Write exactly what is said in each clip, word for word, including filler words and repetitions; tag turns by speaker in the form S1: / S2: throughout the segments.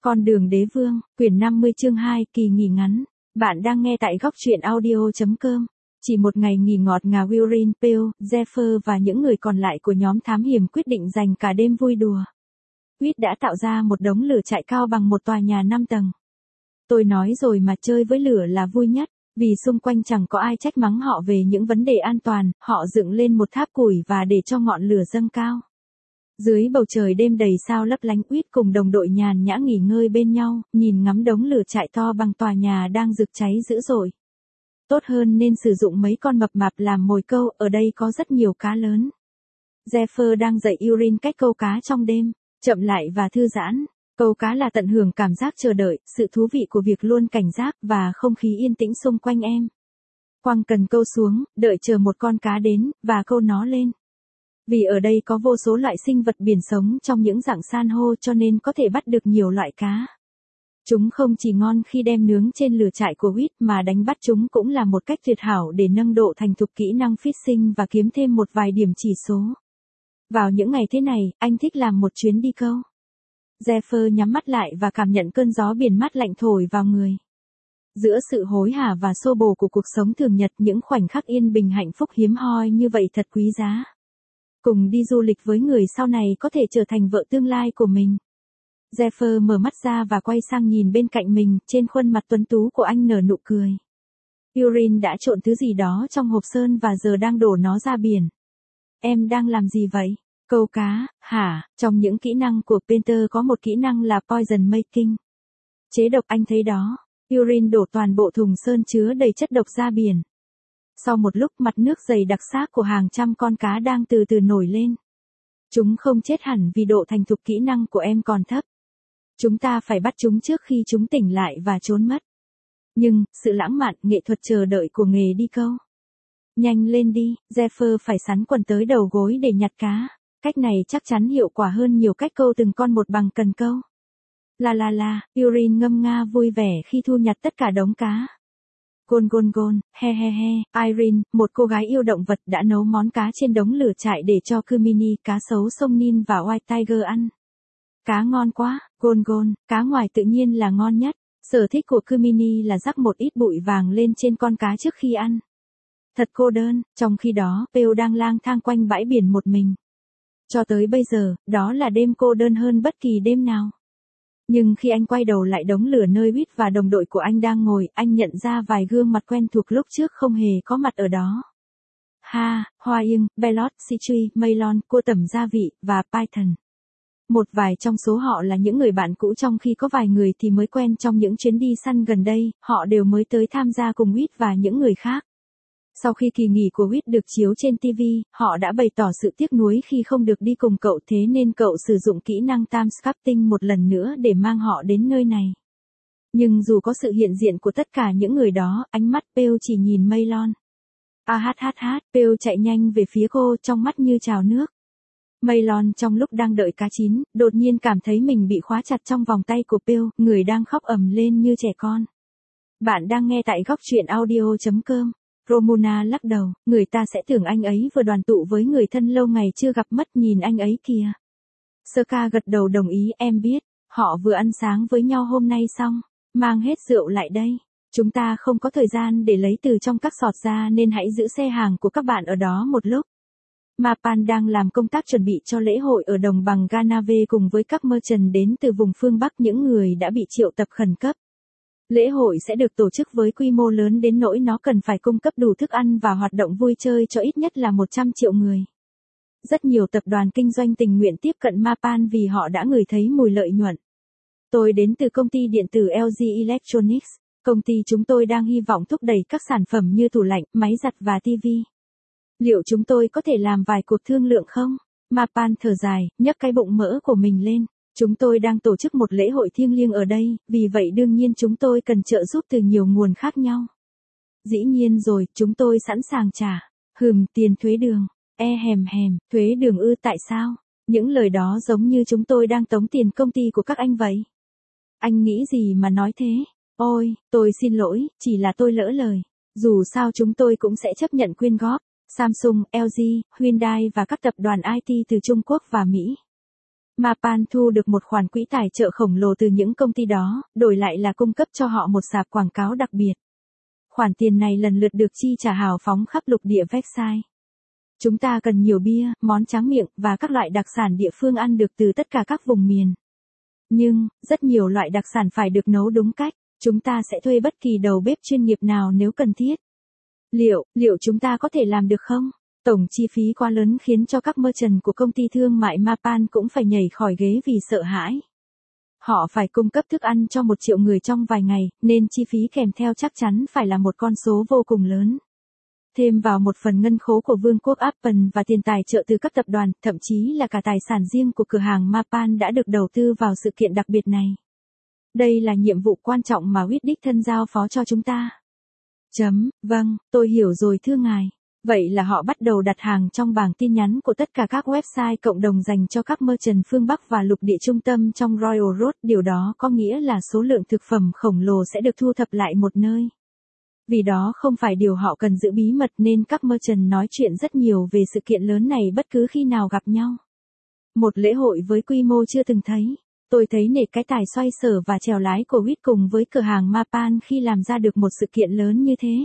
S1: Con đường đế vương, quyển năm mươi chương hai, kỳ nghỉ ngắn. Bạn đang nghe tại góc truyện audio chấm com. Chỉ một ngày nghỉ ngọt ngào, Will, Pearl, Zephyr và những người còn lại của nhóm thám hiểm quyết định dành cả đêm vui đùa. Quýt đã tạo ra một đống lửa trại cao bằng một tòa nhà năm tầng. Tôi nói rồi mà, chơi với lửa là vui nhất, vì xung quanh chẳng có ai trách mắng họ về những vấn đề an toàn. Họ dựng lên một tháp củi và để cho ngọn lửa dâng cao. Dưới bầu trời đêm đầy sao lấp lánh, Quýt cùng đồng đội nhàn nhã nghỉ ngơi bên nhau, nhìn ngắm đống lửa trại to bằng tòa nhà đang rực cháy dữ dội. Tốt hơn nên sử dụng mấy con mập mạp làm mồi câu, ở đây có rất nhiều cá lớn. Zephyr đang dạy Urin cách câu cá trong đêm, chậm lại và thư giãn. Câu cá là tận hưởng cảm giác chờ đợi, sự thú vị của việc luôn cảnh giác và không khí yên tĩnh xung quanh em. Quăng cần câu xuống, đợi chờ một con cá đến, và câu nó lên. Vì ở đây có vô số loại sinh vật biển sống trong những dạng san hô, cho nên có thể bắt được nhiều loại cá. Chúng không chỉ ngon khi đem nướng trên lửa trại của Quýt, mà đánh bắt chúng cũng là một cách tuyệt hảo để nâng độ thành thục kỹ năng fishing và kiếm thêm một vài điểm chỉ số. Vào những ngày thế này, anh thích làm một chuyến đi câu. Zephyr nhắm mắt lại và cảm nhận cơn gió biển mát lạnh thổi vào người. Giữa sự hối hả và xô bồ của cuộc sống thường nhật, những khoảnh khắc yên bình hạnh phúc hiếm hoi như vậy thật quý giá. Cùng đi du lịch với người sau này có thể trở thành vợ tương lai của mình. Zephyr mở mắt ra và quay sang nhìn bên cạnh mình, trên khuôn mặt tuấn tú của anh nở nụ cười. Urin đã trộn thứ gì đó trong hộp sơn và giờ đang đổ nó ra biển. Em đang làm gì vậy? Câu cá, hả? Trong những kỹ năng của Painter có một kỹ năng là Poison Making. Chế độc, anh thấy đó. Urin đổ toàn bộ thùng sơn chứa đầy chất độc ra biển. Sau một lúc, mặt nước dày đặc xác của hàng trăm con cá đang từ từ nổi lên. Chúng không chết hẳn vì độ thành thục kỹ năng của em còn thấp. Chúng ta phải bắt chúng trước khi chúng tỉnh lại và trốn mất. Nhưng, sự lãng mạn, nghệ thuật chờ đợi của nghề đi câu. Nhanh lên đi, Zephyr phải sắn quần tới đầu gối để nhặt cá. Cách này chắc chắn hiệu quả hơn nhiều cách câu từng con một bằng cần câu. La la la, Urin ngâm nga vui vẻ khi thu nhặt tất cả đống cá. Gôn gôn gôn, he he he, Irene, một cô gái yêu động vật, đã nấu món cá trên đống lửa trại để cho Kumini, cá sấu sông Nin và White Tiger ăn. Cá ngon quá, gôn gôn, cá ngoài tự nhiên là ngon nhất. Sở thích của Kumini là rắc một ít bụi vàng lên trên con cá trước khi ăn. Thật cô đơn, trong khi đó, Pearl đang lang thang quanh bãi biển một mình. Cho tới bây giờ, đó là đêm cô đơn hơn bất kỳ đêm nào. Nhưng khi anh quay đầu lại đống lửa nơi Quýt và đồng đội của anh đang ngồi, anh nhận ra vài gương mặt quen thuộc lúc trước không hề có mặt ở đó. Ha, Hoa Yên, Bellot, Citri, Maylon, Cua Tẩm Gia Vị, và Python. Một vài trong số họ là những người bạn cũ, trong khi có vài người thì mới quen trong những chuyến đi săn gần đây, họ đều mới tới tham gia cùng Quýt và những người khác. Sau khi kỳ nghỉ của Quýt được chiếu trên ti vi, họ đã bày tỏ sự tiếc nuối khi không được đi cùng cậu, thế nên cậu sử dụng kỹ năng time sculpting một lần nữa để mang họ đến nơi này. Nhưng dù có sự hiện diện của tất cả những người đó, ánh mắt Pearl chỉ nhìn Maylon. A hát hát hát, Pearl chạy nhanh về phía cô, trong mắt như trào nước. Maylon trong lúc đang đợi cá chín, đột nhiên cảm thấy mình bị khóa chặt trong vòng tay của Pearl, người đang khóc ầm lên như trẻ con. Bạn đang nghe tại góc truyện audio chấm com. Romuna lắc đầu, người ta sẽ tưởng anh ấy vừa đoàn tụ với người thân lâu ngày chưa gặp mất, nhìn anh ấy kìa. Sơ-ca gật đầu đồng ý, em biết, họ vừa ăn sáng với nhau hôm nay xong, mang hết rượu lại đây. Chúng ta không có thời gian để lấy từ trong các sọt ra nên hãy giữ xe hàng của các bạn ở đó một lúc. Mapan đang làm công tác chuẩn bị cho lễ hội ở đồng bằng Ganave cùng với các merchant đến từ vùng phương Bắc, những người đã bị triệu tập khẩn cấp. Lễ hội sẽ được tổ chức với quy mô lớn đến nỗi nó cần phải cung cấp đủ thức ăn và hoạt động vui chơi cho ít nhất là một trăm triệu người. Rất nhiều tập đoàn kinh doanh tình nguyện tiếp cận Mapan vì họ đã ngửi thấy mùi lợi nhuận. Tôi đến từ công ty điện tử lờ giê Electronics. Công ty chúng tôi đang hy vọng thúc đẩy các sản phẩm như tủ lạnh, máy giặt và ti vi. Liệu chúng tôi có thể làm vài cuộc thương lượng không? Mapan thở dài, nhấc cái bụng mỡ của mình lên. Chúng tôi đang tổ chức một lễ hội thiêng liêng ở đây, vì vậy đương nhiên chúng tôi cần trợ giúp từ nhiều nguồn khác nhau. Dĩ nhiên rồi, chúng tôi sẵn sàng trả. Hừm, tiền thuế đường. E hèm hèm, thuế đường ư, tại sao? Những lời đó giống như chúng tôi đang tống tiền công ty của các anh vậy. Anh nghĩ gì mà nói thế? Ôi, tôi xin lỗi, chỉ là tôi lỡ lời. Dù sao chúng tôi cũng sẽ chấp nhận quyên góp. Samsung, lờ giê, Hyundai và các tập đoàn i tê từ Trung Quốc và Mỹ. Mapan thu được một khoản quỹ tài trợ khổng lồ từ những công ty đó, đổi lại là cung cấp cho họ một sạp quảng cáo đặc biệt. Khoản tiền này lần lượt được chi trả hào phóng khắp lục địa website. Chúng ta cần nhiều bia, món tráng miệng và các loại đặc sản địa phương ăn được từ tất cả các vùng miền. Nhưng, rất nhiều loại đặc sản phải được nấu đúng cách, chúng ta sẽ thuê bất kỳ đầu bếp chuyên nghiệp nào nếu cần thiết. Liệu, liệu chúng ta có thể làm được không? Tổng chi phí quá lớn khiến cho các merchant của công ty thương mại Mapan cũng phải nhảy khỏi ghế vì sợ hãi. Họ phải cung cấp thức ăn cho một triệu người trong vài ngày, nên chi phí kèm theo chắc chắn phải là một con số vô cùng lớn. Thêm vào một phần ngân khố của Vương quốc Apple và tiền tài trợ từ các tập đoàn, thậm chí là cả tài sản riêng của cửa hàng Mapan đã được đầu tư vào sự kiện đặc biệt này. Đây là nhiệm vụ quan trọng mà Whit đích thân giao phó cho chúng ta. Chấm, vâng, tôi hiểu rồi thưa ngài. Vậy là họ bắt đầu đặt hàng trong bảng tin nhắn của tất cả các website cộng đồng dành cho các merchant phương Bắc và lục địa trung tâm trong Royal Road. Điều đó có nghĩa là số lượng thực phẩm khổng lồ sẽ được thu thập lại một nơi. Vì đó không phải điều họ cần giữ bí mật nên các merchant nói chuyện rất nhiều về sự kiện lớn này bất cứ khi nào gặp nhau. Một lễ hội với quy mô chưa từng thấy. Tôi thấy nể cái tài xoay sở và chèo lái của Whit cùng với cửa hàng Mapan khi làm ra được một sự kiện lớn như thế.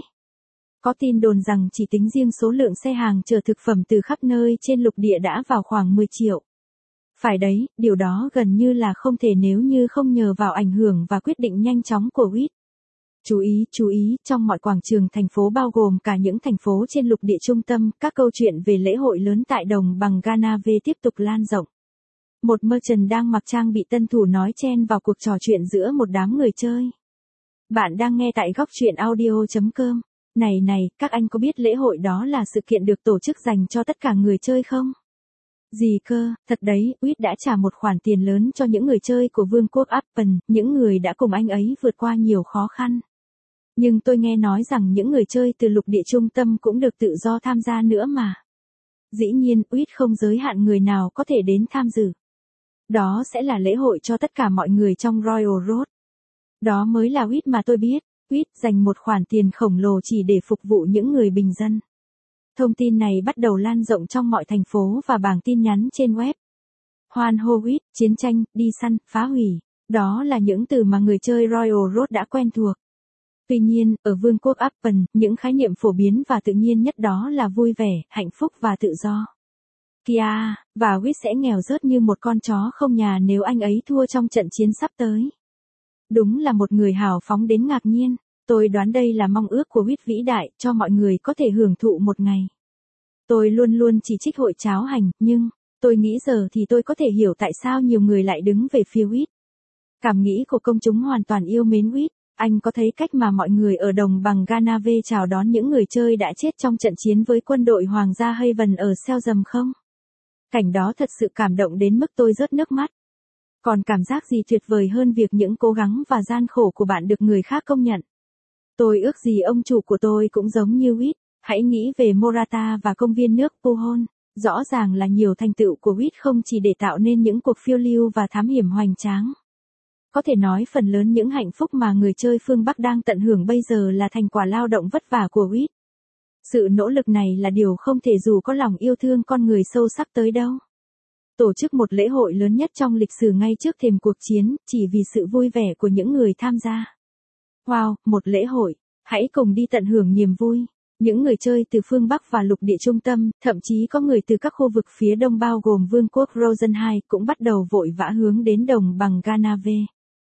S1: Có tin đồn rằng chỉ tính riêng số lượng xe hàng chở thực phẩm từ khắp nơi trên lục địa đã vào khoảng mười triệu. Phải đấy, điều đó gần như là không thể nếu như không nhờ vào ảnh hưởng và quyết định nhanh chóng của Whit. Chú ý, chú ý, trong mọi quảng trường thành phố bao gồm cả những thành phố trên lục địa trung tâm, các câu chuyện về lễ hội lớn tại đồng bằng Ganave tiếp tục lan rộng. Một merchant đang mặc trang bị tân thủ nói chen vào cuộc trò chuyện giữa một đám người chơi. Bạn đang nghe tại góc truyện audio chấm com. Này này, các anh có biết lễ hội đó là sự kiện được tổ chức dành cho tất cả người chơi không? Gì cơ, thật đấy, Whit đã trả một khoản tiền lớn cho những người chơi của Vương quốc Apple, những người đã cùng anh ấy vượt qua nhiều khó khăn. Nhưng tôi nghe nói rằng những người chơi từ lục địa trung tâm cũng được tự do tham gia nữa mà. Dĩ nhiên, Whit không giới hạn người nào có thể đến tham dự. Đó sẽ là lễ hội cho tất cả mọi người trong Royal Road. Đó mới là Whit mà tôi biết. Whit dành một khoản tiền khổng lồ chỉ để phục vụ những người bình dân. Thông tin này bắt đầu lan rộng trong mọi thành phố và bảng tin nhắn trên web. Hoan hô Whit, chiến tranh, đi săn, phá hủy. Đó là những từ mà người chơi Royal Road đã quen thuộc. Tuy nhiên, ở Vương quốc Apple, những khái niệm phổ biến và tự nhiên nhất đó là vui vẻ, hạnh phúc và tự do. Kia, và Whit sẽ nghèo rớt như một con chó không nhà nếu anh ấy thua trong trận chiến sắp tới. Đúng là một người hào phóng đến ngạc nhiên. Tôi đoán đây là mong ước của Whit vĩ đại, cho mọi người có thể hưởng thụ một ngày. Tôi luôn luôn chỉ trích hội cháo hành, nhưng, tôi nghĩ giờ thì tôi có thể hiểu tại sao nhiều người lại đứng về phía Whit. Cảm nghĩ của công chúng hoàn toàn yêu mến Whit. Anh có thấy cách mà mọi người ở đồng bằng Ganave chào đón những người chơi đã chết trong trận chiến với quân đội Hoàng gia Haven ở Selzam không? Cảnh đó thật sự cảm động đến mức tôi rớt nước mắt. Còn cảm giác gì tuyệt vời hơn việc những cố gắng và gian khổ của bạn được người khác công nhận. Tôi ước gì ông chủ của tôi cũng giống như Whit. Hãy nghĩ về Morata và công viên nước Puhon. Rõ ràng là nhiều thành tựu của Whit không chỉ để tạo nên những cuộc phiêu lưu và thám hiểm hoành tráng. Có thể nói phần lớn những hạnh phúc mà người chơi phương Bắc đang tận hưởng bây giờ là thành quả lao động vất vả của Whit. Sự nỗ lực này là điều không thể dù có lòng yêu thương con người sâu sắc tới đâu. Tổ chức một lễ hội lớn nhất trong lịch sử ngay trước thềm cuộc chiến, chỉ vì sự vui vẻ của những người tham gia. Wow, một lễ hội. Hãy cùng đi tận hưởng niềm vui. Những người chơi từ phương Bắc và lục địa trung tâm, thậm chí có người từ các khu vực phía đông bao gồm Vương quốc Rosenheim cũng bắt đầu vội vã hướng đến đồng bằng Ganave.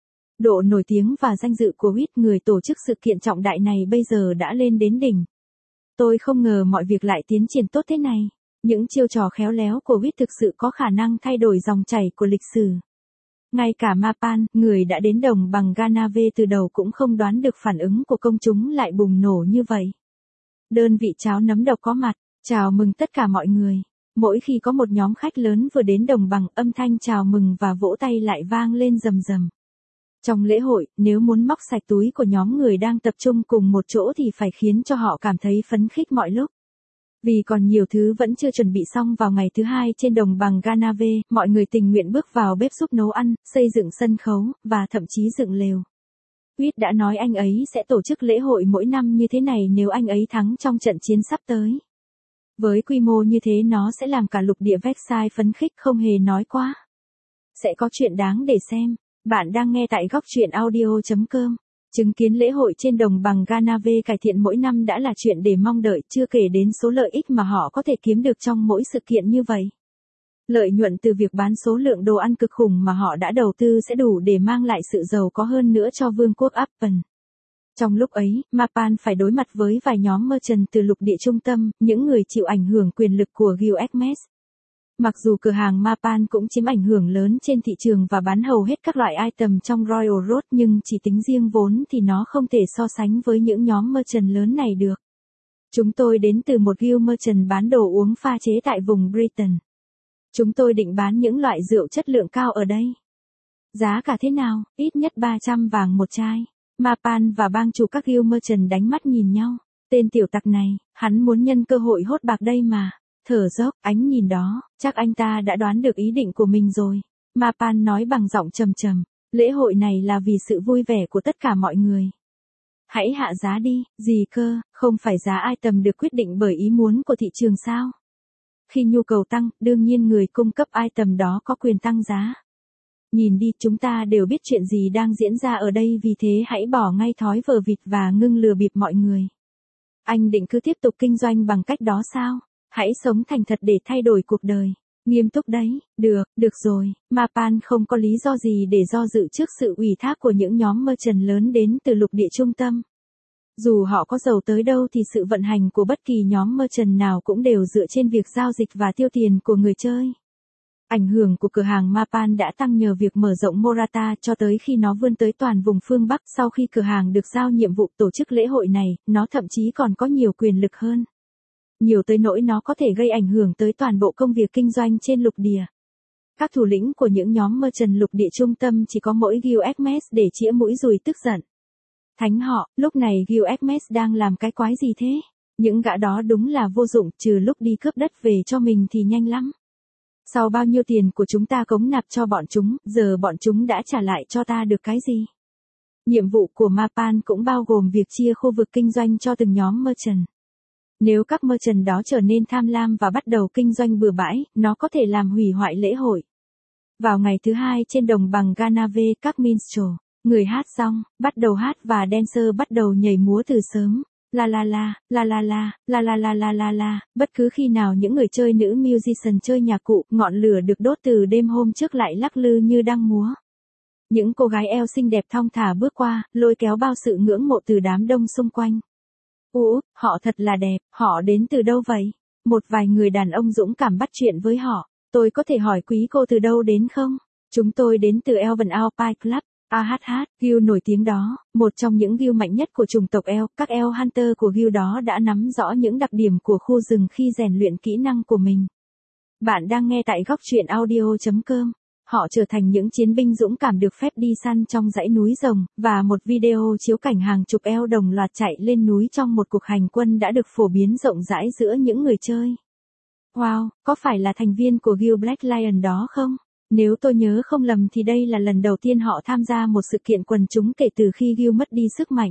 S1: Độ nổi tiếng và danh dự của Whit, người tổ chức sự kiện trọng đại này bây giờ đã lên đến đỉnh. Tôi không ngờ mọi việc lại tiến triển tốt thế này. Những chiêu trò khéo léo của Whit thực sự có khả năng thay đổi dòng chảy của lịch sử. Ngay cả Mapan, người đã đến đồng bằng Ganave từ đầu cũng không đoán được phản ứng của công chúng lại bùng nổ như vậy. Đơn vị cháo nấm độc có mặt, chào mừng tất cả mọi người. Mỗi khi có một nhóm khách lớn vừa đến đồng bằng, âm thanh chào mừng và vỗ tay lại vang lên rầm rầm. Trong lễ hội, nếu muốn móc sạch túi của nhóm người đang tập trung cùng một chỗ thì phải khiến cho họ cảm thấy phấn khích mọi lúc. Vì còn nhiều thứ vẫn chưa chuẩn bị xong vào ngày thứ hai trên đồng bằng Ganave, mọi người tình nguyện bước vào bếp giúp nấu ăn, xây dựng sân khấu, và thậm chí dựng lều. Whit đã nói anh ấy sẽ tổ chức lễ hội mỗi năm như thế này nếu anh ấy thắng trong trận chiến sắp tới. Với quy mô như thế nó sẽ làm cả lục địa Versailles phấn khích không hề nói quá. sẽ có chuyện đáng để xem. Bạn đang nghe tại góc truyện audio chấm com. Chứng kiến lễ hội trên đồng bằng Ganave cải thiện mỗi năm đã là chuyện để mong đợi, chưa kể đến số lợi ích mà họ có thể kiếm được trong mỗi sự kiện như vậy. Lợi nhuận từ việc bán số lượng đồ ăn cực khủng mà họ đã đầu tư sẽ đủ để mang lại sự giàu có hơn nữa cho vương quốc Apple. Trong lúc ấy, Mapan phải đối mặt với vài nhóm merchant từ lục địa trung tâm, những người chịu ảnh hưởng quyền lực của Gilgamesh. Mặc dù cửa hàng Mapan cũng chiếm ảnh hưởng lớn trên thị trường và bán hầu hết các loại item trong Royal Road, nhưng chỉ tính riêng vốn thì nó không thể so sánh với những nhóm merchant lớn này được. Chúng tôi đến từ một guild merchant bán đồ uống pha chế tại vùng Britain. Chúng tôi định bán những loại rượu chất lượng cao ở đây. Giá cả thế nào? Ít nhất ba trăm vàng một chai. Mapan và bang chủ các guild merchant đánh mắt nhìn nhau. Tên tiểu tặc này, hắn muốn nhân cơ hội hốt bạc đây mà. Thở dốc, ánh nhìn đó, chắc anh ta đã đoán được ý định của mình rồi. Mapan nói bằng giọng trầm trầm, lễ hội này là vì sự vui vẻ của tất cả mọi người. Hãy hạ giá đi, gì cơ, không phải giá item được quyết định bởi ý muốn của thị trường sao? Khi nhu cầu tăng, đương nhiên người cung cấp item đó có quyền tăng giá. Nhìn đi, chúng ta đều biết chuyện gì đang diễn ra ở đây, vì thế hãy bỏ ngay thói vờ vịt và ngưng lừa bịp mọi người. Anh định cứ tiếp tục kinh doanh bằng cách đó sao? Hãy sống thành thật để thay đổi cuộc đời. Nghiêm túc đấy, được, được rồi, Mapan không có lý do gì để do dự trước sự ủy thác của những nhóm merchant lớn đến từ lục địa trung tâm. Dù họ có giàu tới đâu thì sự vận hành của bất kỳ nhóm merchant nào cũng đều dựa trên việc giao dịch và tiêu tiền của người chơi. Ảnh hưởng của cửa hàng Mapan đã tăng nhờ việc mở rộng Morata cho tới khi nó vươn tới toàn vùng phương Bắc. Sau khi cửa hàng được giao nhiệm vụ tổ chức lễ hội này, nó thậm chí còn có nhiều quyền lực hơn. Nhiều tới nỗi nó có thể gây ảnh hưởng tới toàn bộ công việc kinh doanh trên lục địa. Các thủ lĩnh của những nhóm merchant lục địa trung tâm chỉ có mỗi Gilgamesh để chĩa mũi dùi tức giận. Thánh họ, lúc này Gilgamesh đang làm cái quái gì thế? Những gã đó đúng là vô dụng, trừ lúc đi cướp đất về cho mình thì nhanh lắm. Sau bao nhiêu tiền của chúng ta cống nạp cho bọn chúng, giờ bọn chúng đã trả lại cho ta được cái gì? Nhiệm vụ của Mapan cũng bao gồm việc chia khu vực kinh doanh cho từng nhóm merchant. Nếu các merchant đó trở nên tham lam và bắt đầu kinh doanh bừa bãi, nó có thể làm hủy hoại lễ hội. Vào ngày thứ hai trên đồng bằng Ganave, các minstrel, người hát xong, bắt đầu hát và dancer bắt đầu nhảy múa từ sớm. La la la, la la la, la la la la la la, bất cứ khi nào những người chơi nữ musician chơi nhạc cụ, ngọn lửa được đốt từ đêm hôm trước lại lắc lư như đang múa. Những cô gái eo xinh đẹp thong thả bước qua, lôi kéo bao sự ngưỡng mộ từ đám đông xung quanh. Ủa, họ thật là đẹp, họ đến từ đâu vậy? Một vài người đàn ông dũng cảm bắt chuyện với họ. Tôi có thể hỏi quý cô từ đâu đến không? Chúng tôi đến từ Elven Alpine Club. a hát hát, guild nổi tiếng đó, một trong những guild mạnh nhất của chủng tộc Elf. Các Elf Hunter của guild đó đã nắm rõ những đặc điểm của khu rừng khi rèn luyện kỹ năng của mình. Bạn đang nghe tại góc truyện audio chấm com. Họ trở thành những chiến binh dũng cảm được phép đi săn trong dãy núi rồng, và một video chiếu cảnh hàng chục Elf đồng loạt chạy lên núi trong một cuộc hành quân đã được phổ biến rộng rãi giữa những người chơi. Wow, có phải là thành viên của guild Black Lion đó không? Nếu tôi nhớ không lầm thì đây là lần đầu tiên họ tham gia một sự kiện quần chúng kể từ khi guild mất đi sức mạnh.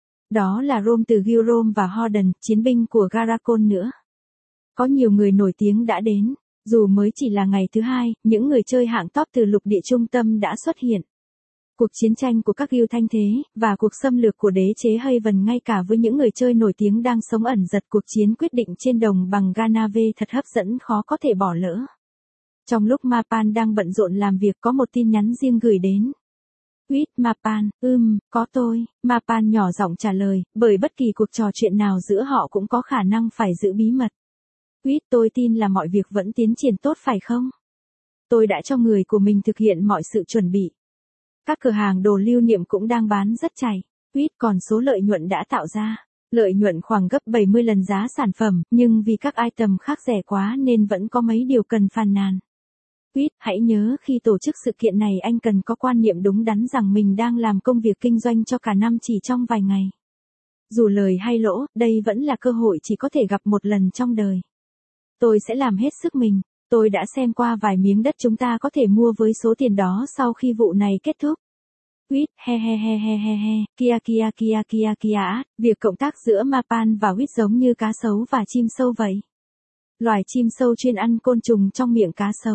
S1: Đó là Rome từ guild Rome và Horden, chiến binh của Garakon nữa. Có nhiều người nổi tiếng đã đến. Dù mới chỉ là ngày thứ hai, những người chơi hạng top từ lục địa trung tâm đã xuất hiện. Cuộc chiến tranh của các guild thanh thế, và cuộc xâm lược của đế chế Haven ngay cả với những người chơi nổi tiếng đang sống ẩn giật, cuộc chiến quyết định trên đồng bằng Ganave thật hấp dẫn, khó có thể bỏ lỡ. Trong lúc Mapan đang bận rộn làm việc, có một tin nhắn riêng gửi đến. Quýt Mapan, ừm, có tôi, Mapan nhỏ giọng trả lời, bởi bất kỳ cuộc trò chuyện nào giữa họ cũng có khả năng phải giữ bí mật. Quýt, tôi tin là mọi việc vẫn tiến triển tốt phải không? Tôi đã cho người của mình thực hiện mọi sự chuẩn bị. Các cửa hàng đồ lưu niệm cũng đang bán rất chảy. Quýt, còn số lợi nhuận đã tạo ra. Lợi nhuận khoảng gấp bảy mươi lần giá sản phẩm, nhưng vì các item khác rẻ quá nên vẫn có mấy điều cần phàn nàn. Quýt, hãy nhớ khi tổ chức sự kiện này anh cần có quan niệm đúng đắn rằng mình đang làm công việc kinh doanh cho cả năm chỉ trong vài ngày. Dù lời hay lỗ, đây vẫn là cơ hội chỉ có thể gặp một lần trong đời. Tôi sẽ làm hết sức mình. Tôi đã xem qua vài miếng đất chúng ta có thể mua với số tiền đó sau khi vụ này kết thúc. Quýt, he he he he he he, kia kia kia kia kia, việc cộng tác giữa Mapan và Quýt giống như cá sấu và chim sâu vậy. Loài chim sâu chuyên ăn côn trùng trong miệng cá sấu.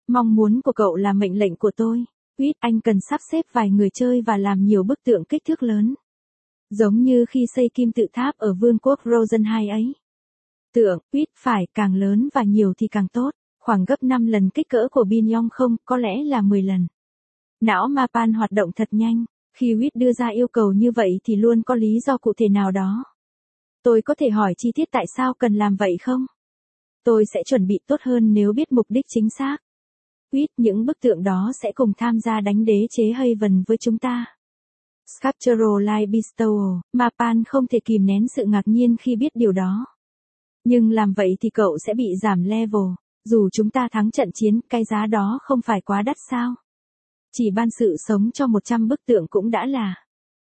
S1: Mong muốn của cậu là mệnh lệnh của tôi. Quýt, anh cần sắp xếp vài người chơi và làm nhiều bức tượng kích thước lớn. Giống như khi xây kim tự tháp ở vương quốc Rosen hai ấy. Tượng, Quýt, phải, càng lớn và nhiều thì càng tốt. Khoảng gấp năm lần kích cỡ của Binyong không, có lẽ là mười lần. Não Mapan hoạt động thật nhanh. Khi Quýt đưa ra yêu cầu như vậy thì luôn có lý do cụ thể nào đó. Tôi có thể hỏi chi tiết tại sao cần làm vậy không? Tôi sẽ chuẩn bị tốt hơn nếu biết mục đích chính xác. Quýt, những bức tượng đó sẽ cùng tham gia đánh đế chế Haven với chúng ta. Sculptural Light Bestowal, Mapan không thể kìm nén sự ngạc nhiên khi biết điều đó. Nhưng làm vậy thì cậu sẽ bị giảm level. Dù chúng ta thắng trận chiến, cái giá đó không phải quá đắt sao? Chỉ ban sự sống cho một trăm bức tượng cũng đã là.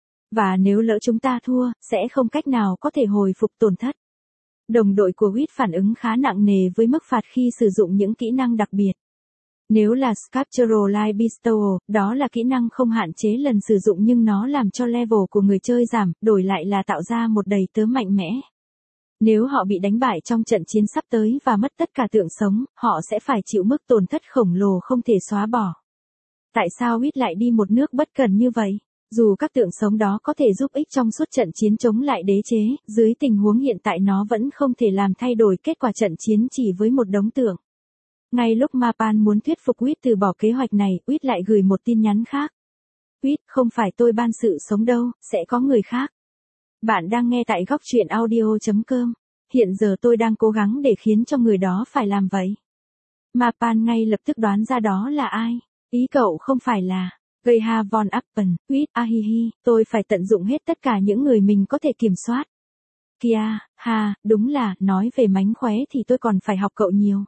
S1: Và nếu lỡ chúng ta thua, sẽ không cách nào có thể hồi phục tổn thất. Đồng đội của Quýt phản ứng khá nặng nề với mức phạt khi sử dụng những kỹ năng đặc biệt. Nếu là Sculptural Light Bestowal, đó là kỹ năng không hạn chế lần sử dụng nhưng nó làm cho level của người chơi giảm, đổi lại là tạo ra một đầy tớ mạnh mẽ. Nếu họ bị đánh bại trong trận chiến sắp tới và mất tất cả tượng sống, họ sẽ phải chịu mức tổn thất khổng lồ không thể xóa bỏ. Tại sao Quýt lại đi một nước bất cần như vậy? Dù các tượng sống đó có thể giúp ích trong suốt trận chiến chống lại đế chế, dưới tình huống hiện tại nó vẫn không thể làm thay đổi kết quả trận chiến chỉ với một đống tượng. Ngay lúc Mapan muốn thuyết phục Quýt từ bỏ kế hoạch này, Quýt lại gửi một tin nhắn khác. Quýt, không phải tôi ban sự sống đâu, sẽ có người khác. Bạn đang nghe tại góc truyện audio chấm com. Hiện giờ tôi đang cố gắng để khiến cho người đó phải làm vậy. Mapan ngay lập tức đoán ra đó là ai. Ý cậu không phải là Geha von Appen. Quýt, ahihi, tôi phải tận dụng hết tất cả những người mình có thể kiểm soát. Kìa, ha, đúng là, nói về mánh khóe thì tôi còn phải học cậu nhiều.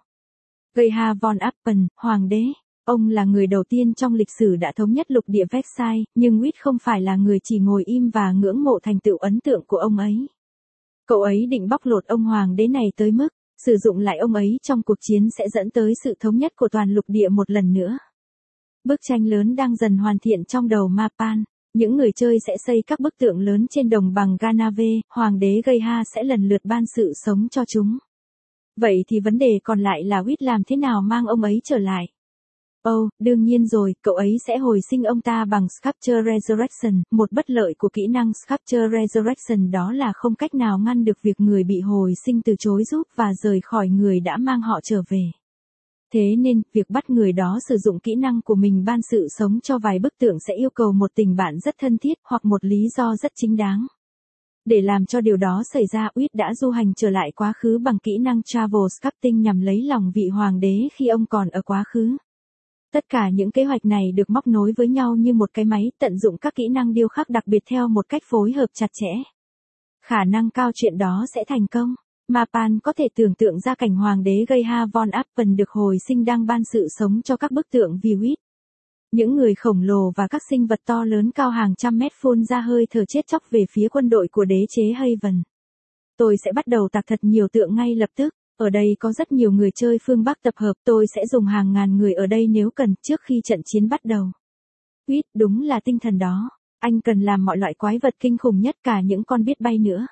S1: Geha von Appen, hoàng đế. Ông là người đầu tiên trong lịch sử đã thống nhất lục địa Versailles, nhưng Quýt không phải là người chỉ ngồi im và ngưỡng mộ thành tựu ấn tượng của ông ấy. Cậu ấy định bóc lột ông hoàng đế này tới mức, sử dụng lại ông ấy trong cuộc chiến sẽ dẫn tới sự thống nhất của toàn lục địa một lần nữa. Bức tranh lớn đang dần hoàn thiện trong đầu Mapan. Những người chơi sẽ xây các bức tượng lớn trên đồng bằng Ganave, hoàng đế Geha sẽ lần lượt ban sự sống cho chúng. Vậy thì vấn đề còn lại là Quýt làm thế nào mang ông ấy trở lại? Ồ, oh, đương nhiên rồi, cậu ấy sẽ hồi sinh ông ta bằng Sculpture Resurrection. Một bất lợi của kỹ năng Sculpture Resurrection đó là không cách nào ngăn được việc người bị hồi sinh từ chối giúp và rời khỏi người đã mang họ trở về. Thế nên, việc bắt người đó sử dụng kỹ năng của mình ban sự sống cho vài bức tượng sẽ yêu cầu một tình bạn rất thân thiết hoặc một lý do rất chính đáng. Để làm cho điều đó xảy ra, Quýt đã du hành trở lại quá khứ bằng kỹ năng Travel Sculpting nhằm lấy lòng vị hoàng đế khi ông còn ở quá khứ. Tất cả những kế hoạch này được móc nối với nhau như một cái máy, tận dụng các kỹ năng điêu khắc đặc biệt theo một cách phối hợp chặt chẽ. Khả năng cao chuyện đó sẽ thành công. Mapan có thể tưởng tượng ra cảnh hoàng đế Geha von Appen được hồi sinh đang ban sự sống cho các bức tượng vì Quýt. Những người khổng lồ và các sinh vật to lớn cao hàng trăm mét phun ra hơi thở chết chóc về phía quân đội của đế chế Haven. Tôi sẽ bắt đầu tạc thật nhiều tượng ngay lập tức. Ở đây có rất nhiều người chơi phương Bắc tập hợp, tôi sẽ dùng hàng ngàn người ở đây nếu cần trước khi trận chiến bắt đầu. Quýt, đúng là tinh thần đó. Anh cần làm mọi loại quái vật kinh khủng nhất, cả những con biết bay nữa.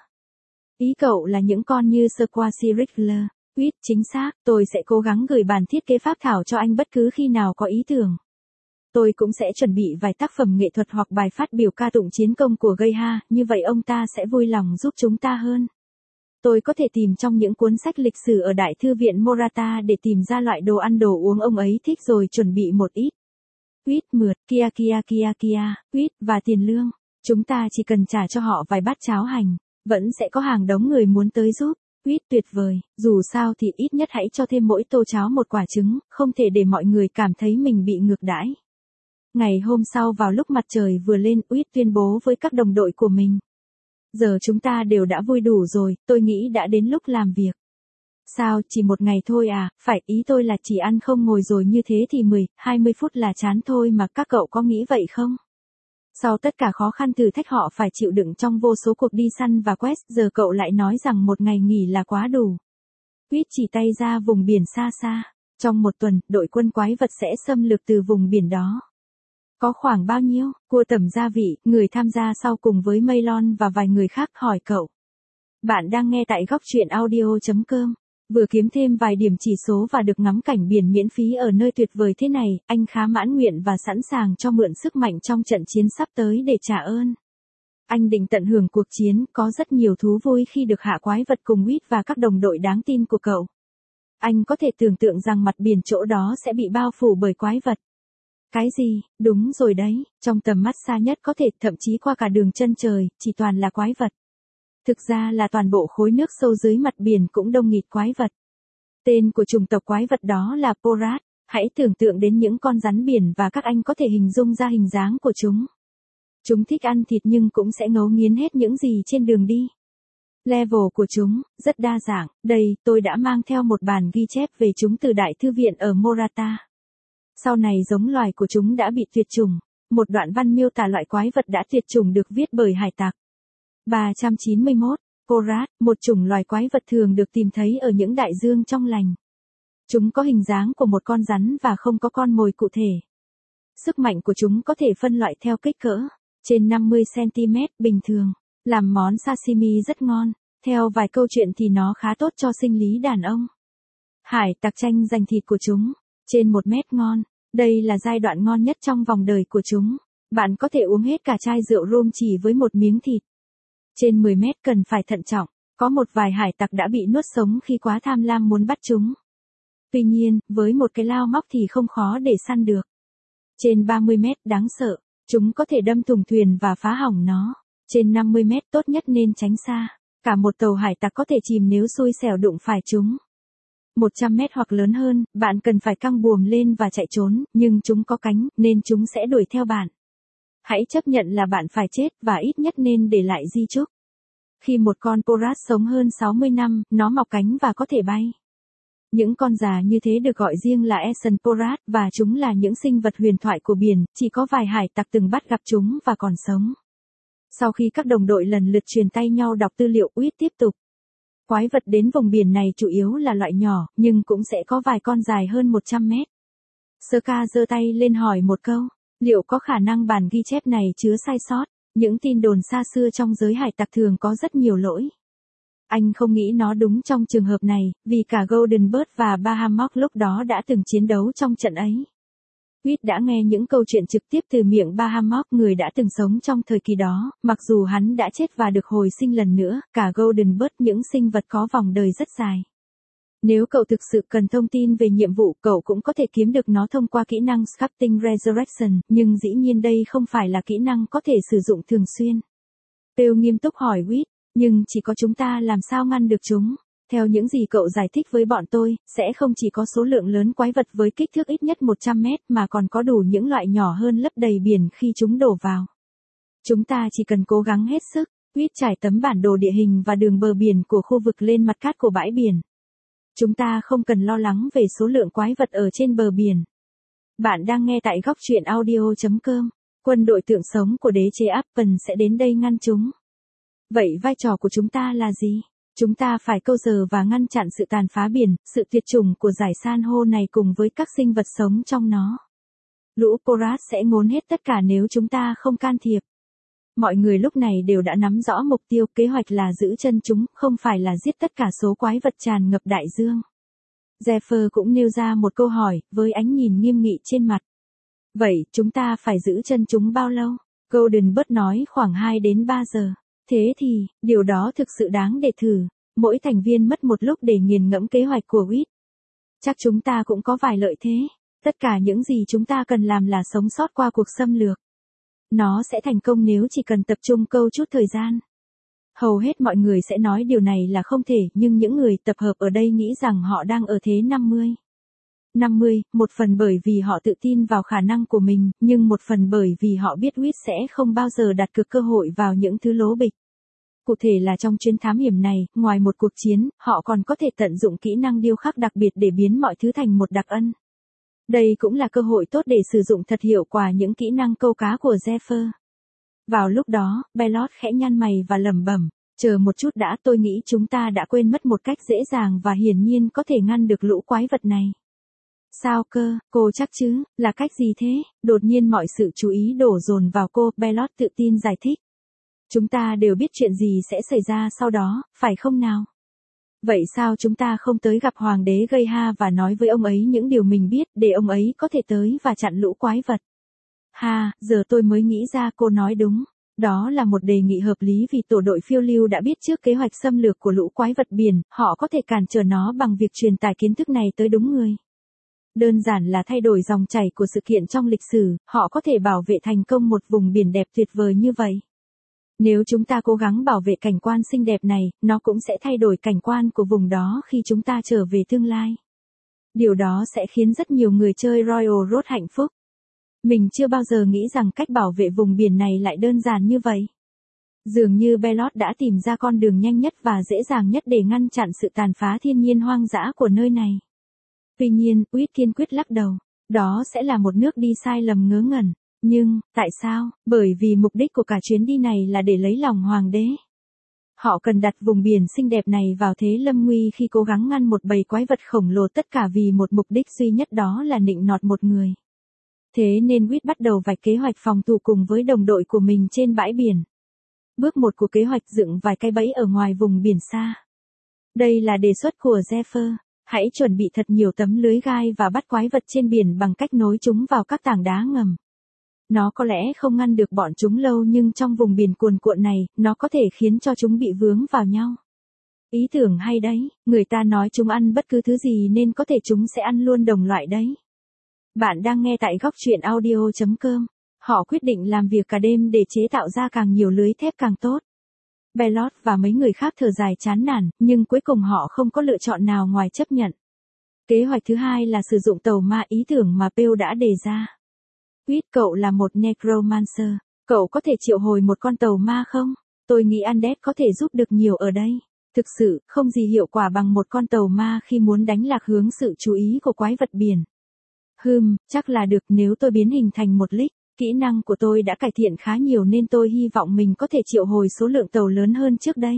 S1: Ý cậu là những con như Squashy Riddler. Quýt, chính xác, tôi sẽ cố gắng gửi bản thiết kế phác thảo cho anh bất cứ khi nào có ý tưởng. Tôi cũng sẽ chuẩn bị vài tác phẩm nghệ thuật hoặc bài phát biểu ca tụng chiến công của Geha, như vậy ông ta sẽ vui lòng giúp chúng ta hơn. Tôi có thể tìm trong những cuốn sách lịch sử ở Đại thư viện Morata để tìm ra loại đồ ăn đồ uống ông ấy thích rồi chuẩn bị một ít. Quýt, mượt, kia kia kia kia, quýt, và tiền lương. Chúng ta chỉ cần trả cho họ vài bát cháo hành, vẫn sẽ có hàng đống người muốn tới giúp. Quýt, tuyệt vời, dù sao thì ít nhất hãy cho thêm mỗi tô cháo một quả trứng, không thể để mọi người cảm thấy mình bị ngược đãi. Ngày hôm sau vào lúc mặt trời vừa lên, Quýt tuyên bố với các đồng đội của mình. Giờ chúng ta đều đã vui đủ rồi, tôi nghĩ đã đến lúc làm việc. Sao, chỉ một ngày thôi à, phải, ý tôi là chỉ ăn không ngồi rồi như thế thì mười, hai mươi phút là chán thôi mà, các cậu có nghĩ vậy không? Sau tất cả khó khăn thử thách họ phải chịu đựng trong vô số cuộc đi săn và quest, giờ cậu lại nói rằng một ngày nghỉ là quá đủ. Quýt chỉ tay ra vùng biển xa xa. Trong một tuần, đội quân quái vật sẽ xâm lược từ vùng biển đó. Có khoảng bao nhiêu? Cua tẩm gia vị, người tham gia sau cùng với Maylon và vài người khác hỏi cậu. Bạn đang nghe tại góc truyện audio chấm com. Vừa kiếm thêm vài điểm chỉ số và được ngắm cảnh biển miễn phí ở nơi tuyệt vời thế này, anh khá mãn nguyện và sẵn sàng cho mượn sức mạnh trong trận chiến sắp tới để trả ơn. Anh định tận hưởng cuộc chiến, có rất nhiều thú vui khi được hạ quái vật cùng Whit và các đồng đội đáng tin của cậu. Anh có thể tưởng tượng rằng mặt biển chỗ đó sẽ bị bao phủ bởi quái vật. Cái gì, đúng rồi đấy, trong tầm mắt xa nhất có thể, thậm chí qua cả đường chân trời, chỉ toàn là quái vật. Thực ra là toàn bộ khối nước sâu dưới mặt biển cũng đông nghịt quái vật. Tên của chủng tộc quái vật đó là Porat, hãy tưởng tượng đến những con rắn biển và các anh có thể hình dung ra hình dáng của chúng. Chúng thích ăn thịt nhưng cũng sẽ ngấu nghiến hết những gì trên đường đi. Level của chúng, rất đa dạng, đây, tôi đã mang theo một bản ghi chép về chúng từ Đại Thư viện ở Morata. Sau này giống loài của chúng đã bị tuyệt chủng, một đoạn văn miêu tả loại quái vật đã tuyệt chủng được viết bởi hải tặc. ba trăm chín mươi mốt, Porat, một chủng loài quái vật thường được tìm thấy ở những đại dương trong lành. Chúng có hình dáng của một con rắn và không có con mồi cụ thể. Sức mạnh của chúng có thể phân loại theo kích cỡ, trên năm mươi xăng-ti-mét bình thường, làm món sashimi rất ngon, theo vài câu chuyện thì nó khá tốt cho sinh lý đàn ông. Hải tặc tranh giành thịt của chúng, trên một mét ngon, đây là giai đoạn ngon nhất trong vòng đời của chúng. Bạn có thể uống hết cả chai rượu rum chỉ với một miếng thịt. Trên mười mét cần phải thận trọng, có một vài hải tặc đã bị nuốt sống khi quá tham lam muốn bắt chúng. Tuy nhiên, với một cái lao móc thì không khó để săn được. Trên ba mươi mét đáng sợ, chúng có thể đâm thủng thuyền và phá hỏng nó. Trên năm mươi mét tốt nhất nên tránh xa, cả một tàu hải tặc có thể chìm nếu xui xẻo đụng phải chúng. một trăm mét hoặc lớn hơn, bạn cần phải căng buồm lên và chạy trốn, nhưng chúng có cánh, nên chúng sẽ đuổi theo bạn. Hãy chấp nhận là bạn phải chết và ít nhất nên để lại di chúc. Khi một con Porat sống hơn sáu mươi năm, nó mọc cánh và có thể bay. Những con già như thế được gọi riêng là Eson Porat và chúng là những sinh vật huyền thoại của biển, chỉ có vài hải tặc từng bắt gặp chúng và còn sống. Sau khi các đồng đội lần lượt truyền tay nhau đọc tư liệu, Whit tiếp tục. Quái vật đến vùng biển này chủ yếu là loại nhỏ, nhưng cũng sẽ có vài con dài hơn một trăm mét. Sơ-ca giơ tay lên hỏi một câu, liệu có khả năng bản ghi chép này chứa sai sót? Những tin đồn xa xưa trong giới hải tặc thường có rất nhiều lỗi. Anh không nghĩ nó đúng trong trường hợp này, vì cả Golden Bird và Bahamut lúc đó đã từng chiến đấu trong trận ấy. Whit đã nghe những câu chuyện trực tiếp từ miệng Bahamut, người đã từng sống trong thời kỳ đó, mặc dù hắn đã chết và được hồi sinh lần nữa, cả Golden Bird những sinh vật có vòng đời rất dài. Nếu cậu thực sự cần thông tin về nhiệm vụ, cậu cũng có thể kiếm được nó thông qua kỹ năng Sculpting Resurrection, nhưng dĩ nhiên đây không phải là kỹ năng có thể sử dụng thường xuyên. Pew nghiêm túc hỏi Whit, nhưng chỉ có chúng ta làm sao ngăn được chúng? Theo những gì cậu giải thích với bọn tôi, sẽ không chỉ có số lượng lớn quái vật với kích thước ít nhất một trăm mét mà còn có đủ những loại nhỏ hơn lấp đầy biển khi chúng đổ vào. Chúng ta chỉ cần cố gắng hết sức. Whit trải tấm bản đồ địa hình và đường bờ biển của khu vực lên mặt cát của bãi biển. Chúng ta không cần lo lắng về số lượng quái vật ở trên bờ biển. Bạn đang nghe tại góc truyện audio chấm com. Quân đội tượng sống của đế chế Appen sẽ đến đây ngăn chúng. Vậy vai trò của chúng ta là gì? Chúng ta phải câu giờ và ngăn chặn sự tàn phá biển, sự tuyệt chủng của dải san hô này cùng với các sinh vật sống trong nó. Lũ Porat sẽ ngốn hết tất cả nếu chúng ta không can thiệp. Mọi người lúc này đều đã nắm rõ mục tiêu, kế hoạch là giữ chân chúng, không phải là giết tất cả số quái vật tràn ngập đại dương. Zephyr cũng nêu ra một câu hỏi, với ánh nhìn nghiêm nghị trên mặt. Vậy, chúng ta phải giữ chân chúng bao lâu? Golden Bird nói khoảng hai đến ba giờ. Thế thì, điều đó thực sự đáng để thử. Mỗi thành viên mất một lúc để nghiền ngẫm kế hoạch của Whit. Chắc chúng ta cũng có vài lợi thế. Tất cả những gì chúng ta cần làm là sống sót qua cuộc xâm lược. Nó sẽ thành công nếu chỉ cần tập trung câu chút thời gian. Hầu hết mọi người sẽ nói điều này là không thể, nhưng những người tập hợp ở đây nghĩ rằng họ đang ở thế năm mươi. năm mươi, một phần bởi vì họ tự tin vào khả năng của mình, nhưng một phần bởi vì họ biết Whit sẽ không bao giờ đặt cược cơ hội vào những thứ lố bịch. Cụ thể là trong chuyến thám hiểm này, ngoài một cuộc chiến, họ còn có thể tận dụng kỹ năng điêu khắc đặc biệt để biến mọi thứ thành một đặc ân. Đây cũng là cơ hội tốt để sử dụng thật hiệu quả những kỹ năng câu cá của Zephyr. Vào lúc đó, Bellot khẽ nhăn mày và lẩm bẩm, chờ một chút đã, tôi nghĩ chúng ta đã quên mất một cách dễ dàng và hiển nhiên có thể ngăn được lũ quái vật này. Sao cơ, cô chắc chứ, là cách gì thế? Đột nhiên mọi sự chú ý đổ dồn vào cô, Bellot tự tin giải thích. Chúng ta đều biết chuyện gì sẽ xảy ra sau đó, phải không nào? Vậy sao chúng ta không tới gặp Hoàng đế Geha và nói với ông ấy những điều mình biết để ông ấy có thể tới và chặn lũ quái vật? Ha, giờ tôi mới nghĩ ra cô nói đúng. Đó là một đề nghị hợp lý vì tổ đội phiêu lưu đã biết trước kế hoạch xâm lược của lũ quái vật biển, họ có thể cản trở nó bằng việc truyền tải kiến thức này tới đúng người. Đơn giản là thay đổi dòng chảy của sự kiện trong lịch sử, họ có thể bảo vệ thành công một vùng biển đẹp tuyệt vời như vậy. Nếu chúng ta cố gắng bảo vệ cảnh quan xinh đẹp này, nó cũng sẽ thay đổi cảnh quan của vùng đó khi chúng ta trở về tương lai. Điều đó sẽ khiến rất nhiều người chơi Royal Road hạnh phúc. Mình chưa bao giờ nghĩ rằng cách bảo vệ vùng biển này lại đơn giản như vậy. Dường như Bellot đã tìm ra con đường nhanh nhất và dễ dàng nhất để ngăn chặn sự tàn phá thiên nhiên hoang dã của nơi này. Tuy nhiên, Whit kiên quyết lắc đầu. Đó sẽ là một nước đi sai lầm ngớ ngẩn. Nhưng, tại sao? Bởi vì mục đích của cả chuyến đi này là để lấy lòng hoàng đế. Họ cần đặt vùng biển xinh đẹp này vào thế lâm nguy khi cố gắng ngăn một bầy quái vật khổng lồ, tất cả vì một mục đích duy nhất, đó là nịnh nọt một người. Thế nên Whit bắt đầu vạch kế hoạch phòng thủ cùng với đồng đội của mình trên bãi biển. Bước một của kế hoạch: dựng vài cái bẫy ở ngoài vùng biển xa. Đây là đề xuất của Zephyr. Hãy chuẩn bị thật nhiều tấm lưới gai và bắt quái vật trên biển bằng cách nối chúng vào các tảng đá ngầm. Nó có lẽ không ngăn được bọn chúng lâu, nhưng trong vùng biển cuồn cuộn này, nó có thể khiến cho chúng bị vướng vào nhau. Ý tưởng hay đấy, người ta nói chúng ăn bất cứ thứ gì nên có thể chúng sẽ ăn luôn đồng loại đấy. Bạn đang nghe tại góc truyện audio chấm com. Họ quyết định làm việc cả đêm để chế tạo ra càng nhiều lưới thép càng tốt. Bellot và mấy người khác thở dài chán nản, nhưng cuối cùng họ không có lựa chọn nào ngoài chấp nhận. Kế hoạch thứ hai là sử dụng tàu ma, ý tưởng mà Pew đã đề ra. Whit, cậu là một necromancer, cậu có thể triệu hồi một con tàu ma không? Tôi nghĩ Undead có thể giúp được nhiều ở đây. Thực sự, không gì hiệu quả bằng một con tàu ma khi muốn đánh lạc hướng sự chú ý của quái vật biển. Hừm, chắc là được nếu tôi biến hình thành một lick. Kỹ năng của tôi đã cải thiện khá nhiều nên tôi hy vọng mình có thể triệu hồi số lượng tàu lớn hơn trước đây.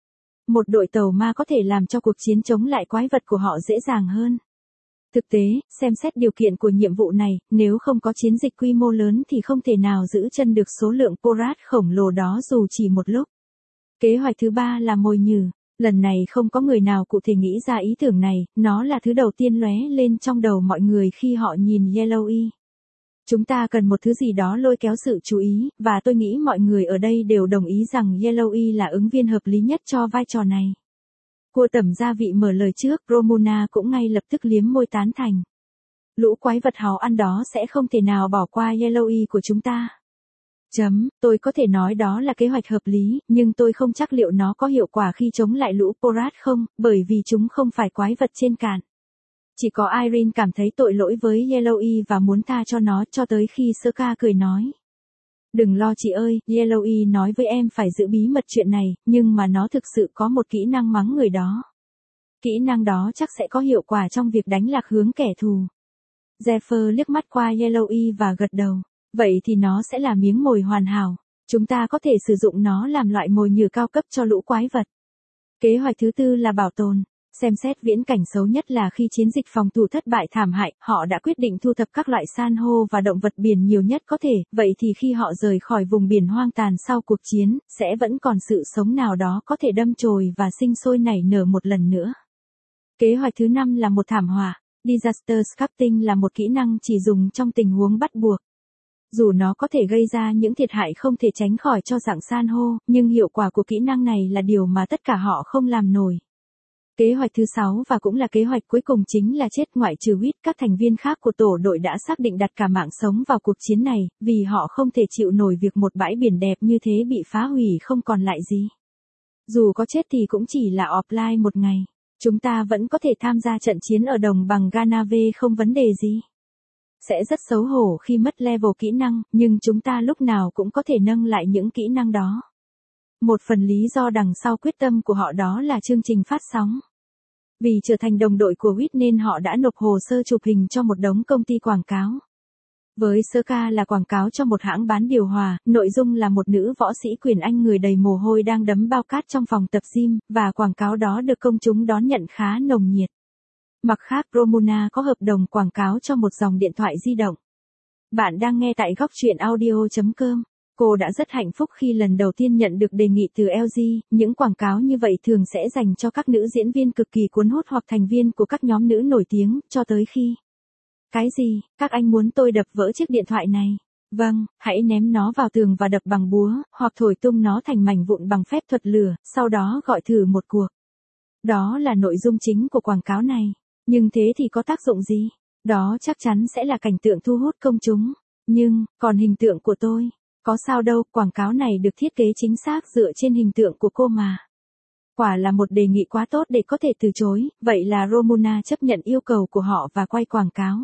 S1: Một đội tàu ma có thể làm cho cuộc chiến chống lại quái vật của họ dễ dàng hơn. Thực tế, xem xét điều kiện của nhiệm vụ này, nếu không có chiến dịch quy mô lớn thì không thể nào giữ chân được số lượng Porat khổng lồ đó dù chỉ một lúc. Kế hoạch thứ ba là mồi nhử. Lần này không có người nào cụ thể nghĩ ra ý tưởng này, nó là thứ đầu tiên lóe lên trong đầu mọi người khi họ nhìn Yellowy. Chúng ta cần một thứ gì đó lôi kéo sự chú ý, và tôi nghĩ mọi người ở đây đều đồng ý rằng Yellowy là ứng viên hợp lý nhất cho vai trò này. Cua tẩm gia vị mở lời trước, Romuna cũng ngay lập tức liếm môi tán thành. Lũ quái vật háo ăn đó sẽ không thể nào bỏ qua Yellowy của chúng ta. Chấm, tôi có thể nói đó là kế hoạch hợp lý, nhưng tôi không chắc liệu nó có hiệu quả khi chống lại lũ Porat không, bởi vì chúng không phải quái vật trên cạn. Chỉ có Irene cảm thấy tội lỗi với Yellowy và muốn tha cho nó, cho tới khi Sơ-ca cười nói. Đừng lo chị ơi, Yellowy nói với em phải giữ bí mật chuyện này, nhưng mà nó thực sự có một kỹ năng mắng người đó. Kỹ năng đó chắc sẽ có hiệu quả trong việc đánh lạc hướng kẻ thù. Zephyr liếc mắt qua Yellowy và gật đầu. Vậy thì nó sẽ là miếng mồi hoàn hảo. Chúng ta có thể sử dụng nó làm loại mồi nhử cao cấp cho lũ quái vật. Kế hoạch thứ tư là bảo tồn. Xem xét viễn cảnh xấu nhất là khi chiến dịch phòng thủ thất bại thảm hại, họ đã quyết định thu thập các loại san hô và động vật biển nhiều nhất có thể, vậy thì khi họ rời khỏi vùng biển hoang tàn sau cuộc chiến, sẽ vẫn còn sự sống nào đó có thể đâm chồi và sinh sôi nảy nở một lần nữa. Kế hoạch thứ năm là một thảm họa. Disaster Sculpting là một kỹ năng chỉ dùng trong tình huống bắt buộc. Dù nó có thể gây ra những thiệt hại không thể tránh khỏi cho dạng san hô, nhưng hiệu quả của kỹ năng này là điều mà tất cả họ không làm nổi. Kế hoạch thứ sáu và cũng là kế hoạch cuối cùng chính là chết, ngoại trừ Whit, các thành viên khác của tổ đội đã xác định đặt cả mạng sống vào cuộc chiến này, vì họ không thể chịu nổi việc một bãi biển đẹp như thế bị phá hủy không còn lại gì. Dù có chết thì cũng chỉ là offline một ngày. Chúng ta vẫn có thể tham gia trận chiến ở đồng bằng Ganave không vấn đề gì. Sẽ rất xấu hổ khi mất level kỹ năng, nhưng chúng ta lúc nào cũng có thể nâng lại những kỹ năng đó. Một phần lý do đằng sau quyết tâm của họ đó là chương trình phát sóng. Vì trở thành đồng đội của Whit nên họ đã nộp hồ sơ chụp hình cho một đống công ty quảng cáo. Với Sơ-ca là quảng cáo cho một hãng bán điều hòa, nội dung là một nữ võ sĩ quyền Anh người đầy mồ hôi đang đấm bao cát trong phòng tập gym, và quảng cáo đó được công chúng đón nhận khá nồng nhiệt. Mặt khác, Romuna có hợp đồng quảng cáo cho một dòng điện thoại di động. Bạn đang nghe tại góc truyện audio chấm com. Cô đã rất hạnh phúc khi lần đầu tiên nhận được đề nghị từ lờ giê, những quảng cáo như vậy thường sẽ dành cho các nữ diễn viên cực kỳ cuốn hút hoặc thành viên của các nhóm nữ nổi tiếng, cho tới khi... Cái gì, các anh muốn tôi đập vỡ chiếc điện thoại này? Vâng, hãy ném nó vào tường và đập bằng búa, hoặc thổi tung nó thành mảnh vụn bằng phép thuật lửa, sau đó gọi thử một cuộc. Đó là nội dung chính của quảng cáo này. Nhưng thế thì có tác dụng gì? Đó chắc chắn sẽ là cảnh tượng thu hút công chúng. Nhưng, còn hình tượng của tôi? Có sao đâu, quảng cáo này được thiết kế chính xác dựa trên hình tượng của cô mà. Quả là một đề nghị quá tốt để có thể từ chối, vậy là Romuna chấp nhận yêu cầu của họ và quay quảng cáo.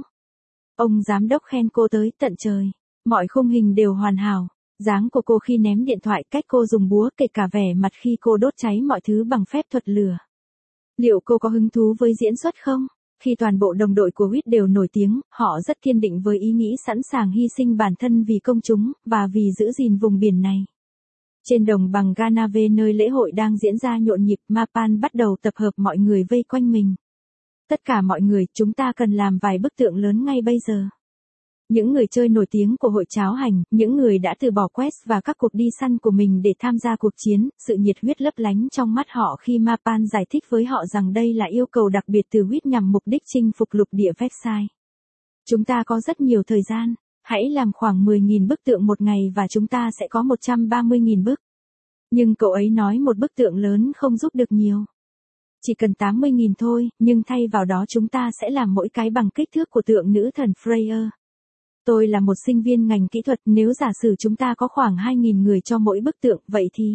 S1: Ông giám đốc khen cô tới tận trời. Mọi khung hình đều hoàn hảo. Dáng của cô khi ném điện thoại, cách cô dùng búa, kể cả vẻ mặt khi cô đốt cháy mọi thứ bằng phép thuật lửa. Liệu cô có hứng thú với diễn xuất không? Khi toàn bộ đồng đội của Whit đều nổi tiếng, họ rất kiên định với ý nghĩ sẵn sàng hy sinh bản thân vì công chúng, và vì giữ gìn vùng biển này. Trên đồng bằng Ganave nơi lễ hội đang diễn ra nhộn nhịp, Mapan bắt đầu tập hợp mọi người vây quanh mình. Tất cả mọi người, chúng ta cần làm vài bức tượng lớn ngay bây giờ. Những người chơi nổi tiếng của hội cháo hành, những người đã từ bỏ quest và các cuộc đi săn của mình để tham gia cuộc chiến, sự nhiệt huyết lấp lánh trong mắt họ khi Mapan giải thích với họ rằng đây là yêu cầu đặc biệt từ Whit nhằm mục đích chinh phục lục địa Versailles. Chúng ta có rất nhiều thời gian, hãy làm khoảng mười nghìn bức tượng một ngày và chúng ta sẽ có một trăm ba mươi nghìn bức. Nhưng cậu ấy nói một bức tượng lớn không giúp được nhiều. Chỉ cần tám mươi nghìn thôi, nhưng thay vào đó chúng ta sẽ làm mỗi cái bằng kích thước của tượng nữ thần Freya. Tôi là một sinh viên ngành kỹ thuật, nếu giả sử chúng ta có khoảng hai nghìn người cho mỗi bức tượng, vậy thì...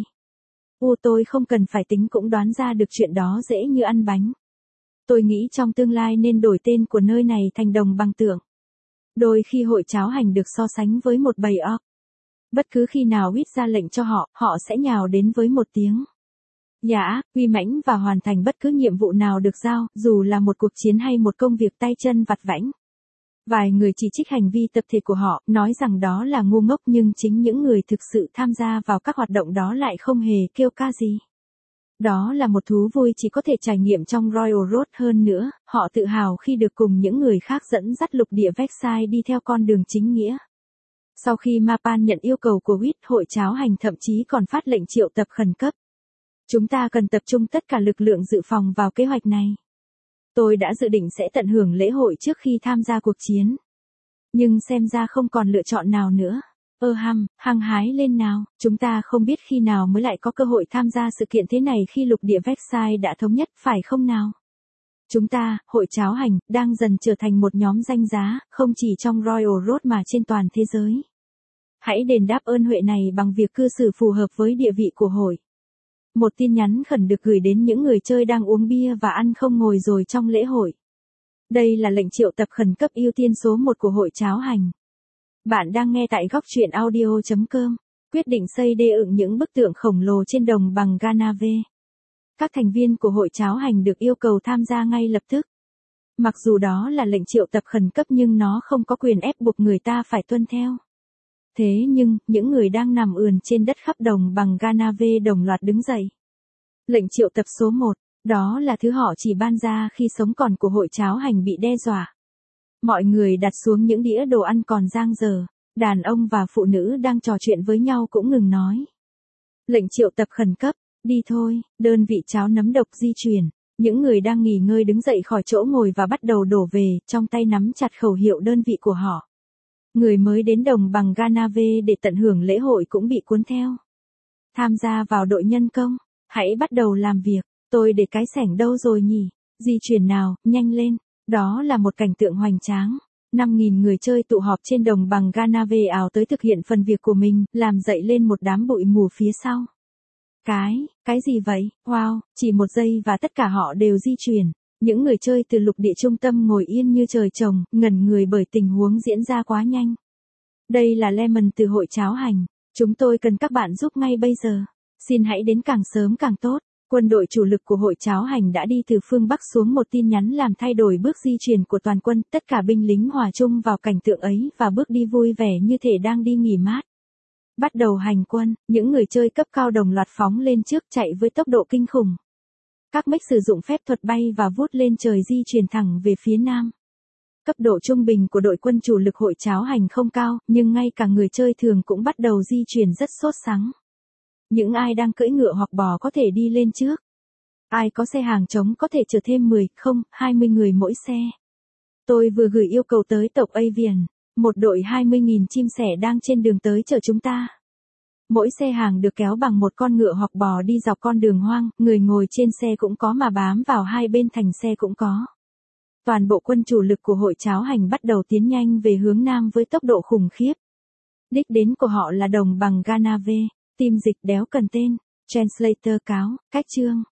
S1: Ồ, tôi không cần phải tính cũng đoán ra được chuyện đó dễ như ăn bánh. Tôi nghĩ trong tương lai nên đổi tên của nơi này thành đồng bằng tượng. Đôi khi hội cháo hành được so sánh với một bầy orc. Bất cứ khi nào Whit ra lệnh cho họ, họ sẽ nhào đến với một tiếng dạ, uy mãnh và hoàn thành bất cứ nhiệm vụ nào được giao, dù là một cuộc chiến hay một công việc tay chân vặt vãnh. Vài người chỉ trích hành vi tập thể của họ, nói rằng đó là ngu ngốc, nhưng chính những người thực sự tham gia vào các hoạt động đó lại không hề kêu ca gì. Đó là một thú vui chỉ có thể trải nghiệm trong Royal Road. Hơn nữa, họ tự hào khi được cùng những người khác dẫn dắt lục địa Versailles đi theo con đường chính nghĩa. Sau khi Mapan nhận yêu cầu của Whit, hội cháo hành thậm chí còn phát lệnh triệu tập khẩn cấp. Chúng ta cần tập trung tất cả lực lượng dự phòng vào kế hoạch này. Tôi đã dự định sẽ tận hưởng lễ hội trước khi tham gia cuộc chiến. Nhưng xem ra không còn lựa chọn nào nữa. Ơ hăm, hăng hái lên nào, chúng ta không biết khi nào mới lại có cơ hội tham gia sự kiện thế này khi lục địa Versailles đã thống nhất, phải không nào? Chúng ta, hội cháo hành, đang dần trở thành một nhóm danh giá, không chỉ trong Royal Road mà trên toàn thế giới. Hãy đền đáp ơn huệ này bằng việc cư xử phù hợp với địa vị của hội. Một tin nhắn khẩn được gửi đến những người chơi đang uống bia và ăn không ngồi rồi trong lễ hội. Đây là lệnh triệu tập khẩn cấp ưu tiên số một của hội cháo hành. Bạn đang nghe tại góc truyện audio chấm com. Quyết định xây đê ựng những bức tượng khổng lồ trên đồng bằng Ganave. Các thành viên của hội cháo hành được yêu cầu tham gia ngay lập tức. Mặc dù đó là lệnh triệu tập khẩn cấp nhưng nó không có quyền ép buộc người ta phải tuân theo. Thế nhưng, những người đang nằm ườn trên đất khắp đồng bằng Ganave đồng loạt đứng dậy. Lệnh triệu tập số một, đó là thứ họ chỉ ban ra khi sống còn của hội cháo hành bị đe dọa. Mọi người đặt xuống những đĩa đồ ăn còn dang dở, đàn ông và phụ nữ đang trò chuyện với nhau cũng ngừng nói. Lệnh triệu tập khẩn cấp, đi thôi, đơn vị cháo nấm độc di chuyển. Những người đang nghỉ ngơi đứng dậy khỏi chỗ ngồi và bắt đầu đổ về, trong tay nắm chặt khẩu hiệu đơn vị của họ. Người mới đến đồng bằng Ganave để tận hưởng lễ hội cũng bị cuốn theo. Tham gia vào đội nhân công, hãy bắt đầu làm việc, tôi để cái xẻng đâu rồi nhỉ, di chuyển nào, nhanh lên, đó là một cảnh tượng hoành tráng. năm nghìn người chơi tụ họp trên đồng bằng Ganave ào tới thực hiện phần việc của mình, làm dậy lên một đám bụi mù phía sau. Cái, cái gì vậy, wow, chỉ một giây và tất cả họ đều di chuyển. Những người chơi từ lục địa trung tâm ngồi yên như trời trồng, ngẩn người bởi tình huống diễn ra quá nhanh. Đây là Lemon từ hội cháo hành. Chúng tôi cần các bạn giúp ngay bây giờ. Xin hãy đến càng sớm càng tốt. Quân đội chủ lực của hội cháo hành đã đi từ phương Bắc xuống, một tin nhắn làm thay đổi bước di chuyển của toàn quân. Tất cả binh lính hòa chung vào cảnh tượng ấy và bước đi vui vẻ như thể đang đi nghỉ mát. Bắt đầu hành quân, những người chơi cấp cao đồng loạt phóng lên trước, chạy với tốc độ kinh khủng. Các mech sử dụng phép thuật bay và vút lên trời di chuyển thẳng về phía nam. Cấp độ trung bình của đội quân chủ lực hội cháo hành không cao, nhưng ngay cả người chơi thường cũng bắt đầu di chuyển rất sốt sắng. Những ai đang cưỡi ngựa hoặc bò có thể đi lên trước. Ai có xe hàng trống có thể chở thêm mười, không, hai mươi người mỗi xe. Tôi vừa gửi yêu cầu tới tộc Avian, một đội hai mươi nghìn chim sẻ đang trên đường tới chở chúng ta. Mỗi xe hàng được kéo bằng một con ngựa hoặc bò đi dọc con đường hoang, người ngồi trên xe cũng có mà bám vào hai bên thành xe cũng có. Toàn bộ quân chủ lực của hội cháo hành bắt đầu tiến nhanh về hướng nam với tốc độ khủng khiếp. Đích đến của họ là đồng bằng Ganave, team dịch đéo cần tên, translator cáo, cách chương.